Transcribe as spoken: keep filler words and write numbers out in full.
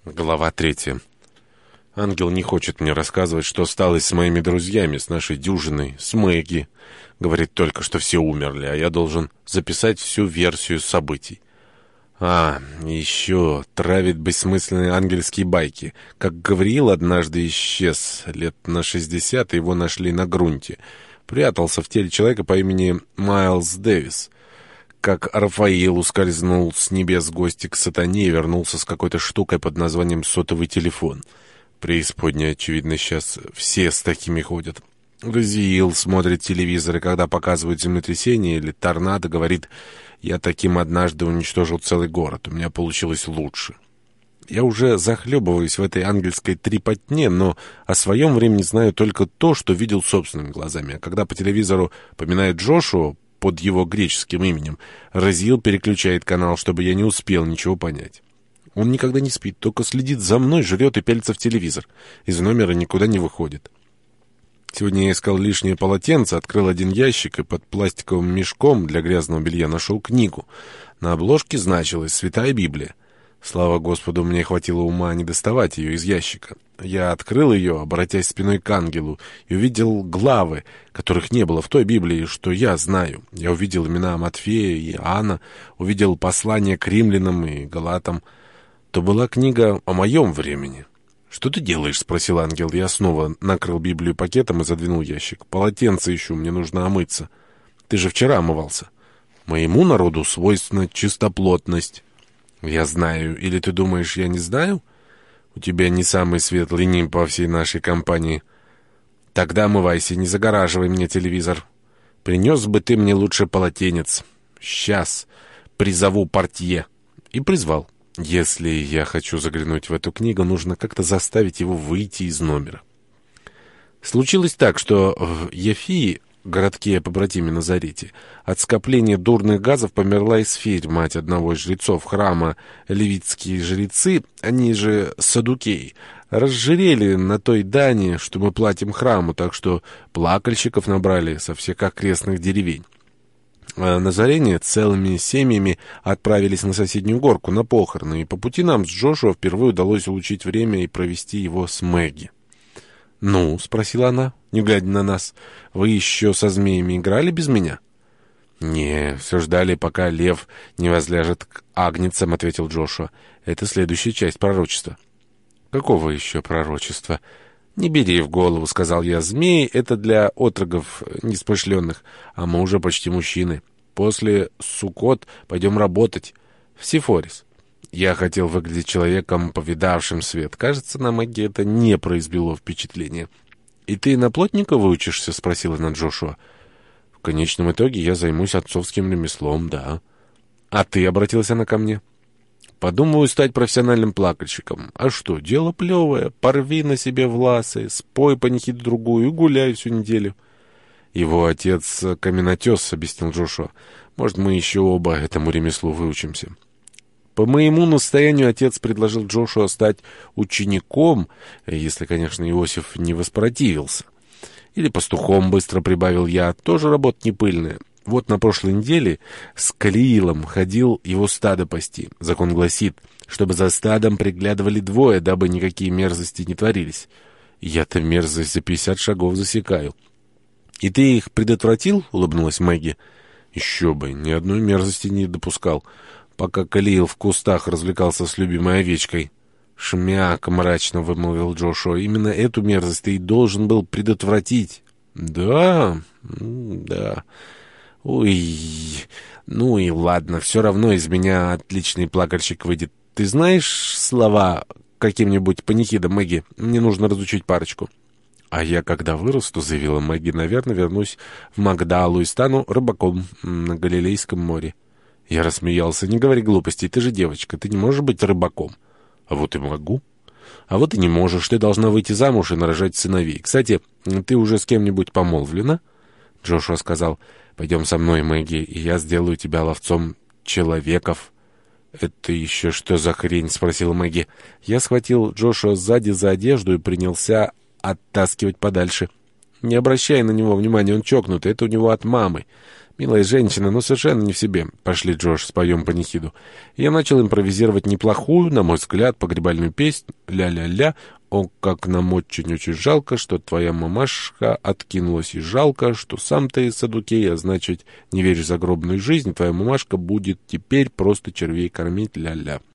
Глава третья. Ангел не хочет мне рассказывать, что стало с моими друзьями, с нашей дюжиной, с Мэгги. Говорит только, что все умерли, а я должен записать всю версию событий. А, еще травит бессмысленные ангельские байки. Как Гавриил однажды исчез, лет на шестьдесят, его нашли на грунте. Прятался в теле человека по имени Майлз Дэвис. Как Рафаил ускользнул с небес в гости к сатане и вернулся с какой-то штукой под названием сотовый телефон. Преисподняя, очевидно, сейчас все с такими ходят. Разиил смотрит телевизор, и когда показывают землетрясение или торнадо, говорит: «Я таким однажды уничтожил целый город, у меня получилось лучше». Я уже захлебываюсь в этой ангельской трепотне, но о своем времени знаю только то, что видел собственными глазами. А когда по телевизору поминают Джошуа под его греческим именем, Разиил переключает канал, чтобы я не успел ничего понять. Он никогда не спит, только следит за мной, жрет и пялится в телевизор. Из номера никуда не выходит. Сегодня я искал лишнее полотенце, открыл один ящик и под пластиковым мешком для грязного белья нашел книгу. На обложке значилось «Святая Библия». Слава Господу, мне хватило ума не доставать ее из ящика. Я открыл ее, обратясь спиной к ангелу, и увидел главы, которых не было в той Библии, что я знаю. Я увидел имена Матфея и Иоанна, увидел послания к римлянам и галатам. То была книга о моем времени. «Что ты делаешь?» — спросил ангел. Я снова накрыл Библию пакетом и задвинул ящик. «Полотенце ищу, мне нужно омыться». «Ты же вчера омывался». «Моему народу свойственна чистоплотность». «Я знаю. Или ты думаешь, я не знаю? У тебя не самый светлый ним по всей нашей компании. Тогда омывайся, не загораживай мне телевизор. Принес бы ты мне лучше полотенец. Сейчас призову портье». И призвал. Если я хочу заглянуть в эту книгу, нужно как-то заставить его выйти из номера. Случилось так, что в Яфии, городке побратиме Назарете, от скопления дурных газов померла Исфирь, мать одного из жрецов храма. Левитские жрецы, они же саддукеи, разжирели на той дани, что мы платим храму, так что плакальщиков набрали со всех окрестных деревень. А назарене целыми семьями отправились на соседнюю горку, на похороны, и по пути нам с Джошуа впервые удалось улучшить время и провести его с Мэгги. «Ну?» — спросила она, не глядя на нас. «Вы еще со змеями играли без меня?» «Не, все ждали, пока лев не возляжет к агнцам», — ответил Джошуа. «Это следующая часть пророчества». «Какого еще пророчества?» «Не бери в голову», — сказал я. «Змеи — это для отроков неспошленных, а мы уже почти мужчины. После Суккот пойдем работать в Сифорис». Я хотел выглядеть человеком, повидавшим свет. Кажется, на Мэгги это не произвело впечатления. «И ты на плотника выучишься?» — спросила она Джошуа. «В конечном итоге я займусь отцовским ремеслом, да». «А ты?» — обратилась она ко мне. «Подумаю стать профессиональным плакальщиком. А что, дело плевое. Порви на себе власы, спой панихиду другую и гуляй всю неделю». «Его отец каменотес», — объяснил Джошуа. «Может, мы еще оба этому ремеслу выучимся». По моему настоянию отец предложил Джошуа стать учеником, если, конечно, Иосиф не воспротивился. Или пастухом, быстро прибавил я, тоже работа не пыльная. Вот на прошлой неделе с Калиилом ходил его стадо пасти. Закон гласит, чтобы за стадом приглядывали двое, дабы никакие мерзости не творились. Я-то мерзость за пятьдесят шагов засекаю. «И ты их предотвратил?» — улыбнулась Мэгги. «Еще бы, ни одной мерзости не допускал, пока Калиил в кустах развлекался с любимой овечкой». «Шмяк!» — мрачно вымолвил Джошуа. «Именно эту мерзость ты и должен был предотвратить». «Да, да. Ой, ну и ладно, все равно из меня отличный плакальщик выйдет. Ты знаешь слова каким-нибудь панихидам, Мэгги? Мне нужно разучить парочку». «А я, когда вырасту, — заявила Мэгги, — наверное, вернусь в Магдалу и стану рыбаком на Галилейском море». Я рассмеялся. «Не говори глупостей, ты же девочка, ты не можешь быть рыбаком». «А вот и могу». «А вот и не можешь, ты должна выйти замуж и нарожать сыновей. Кстати, ты уже с кем-нибудь помолвлена?» Джошуа сказал: «Пойдем со мной, Мэгги, и я сделаю тебя ловцом человеков». «Это еще что за хрень?» — спросила Мэгги. Я схватил Джошуа сзади за одежду и принялся оттаскивать подальше. Не обращай на него внимания, он чокнутый, это у него от мамы. Милая женщина, но совершенно не в себе. Пошли, Джош, споем панихиду. И я начал импровизировать неплохую, на мой взгляд, погребальную песнь. Ля-ля-ля. О, как нам очень-очень жалко, что твоя мамашка откинулась, и жалко, что сам ты садукей, а значит, не веришь в загробную жизнь. Твоя мамашка будет теперь просто червей кормить. Ля-ля.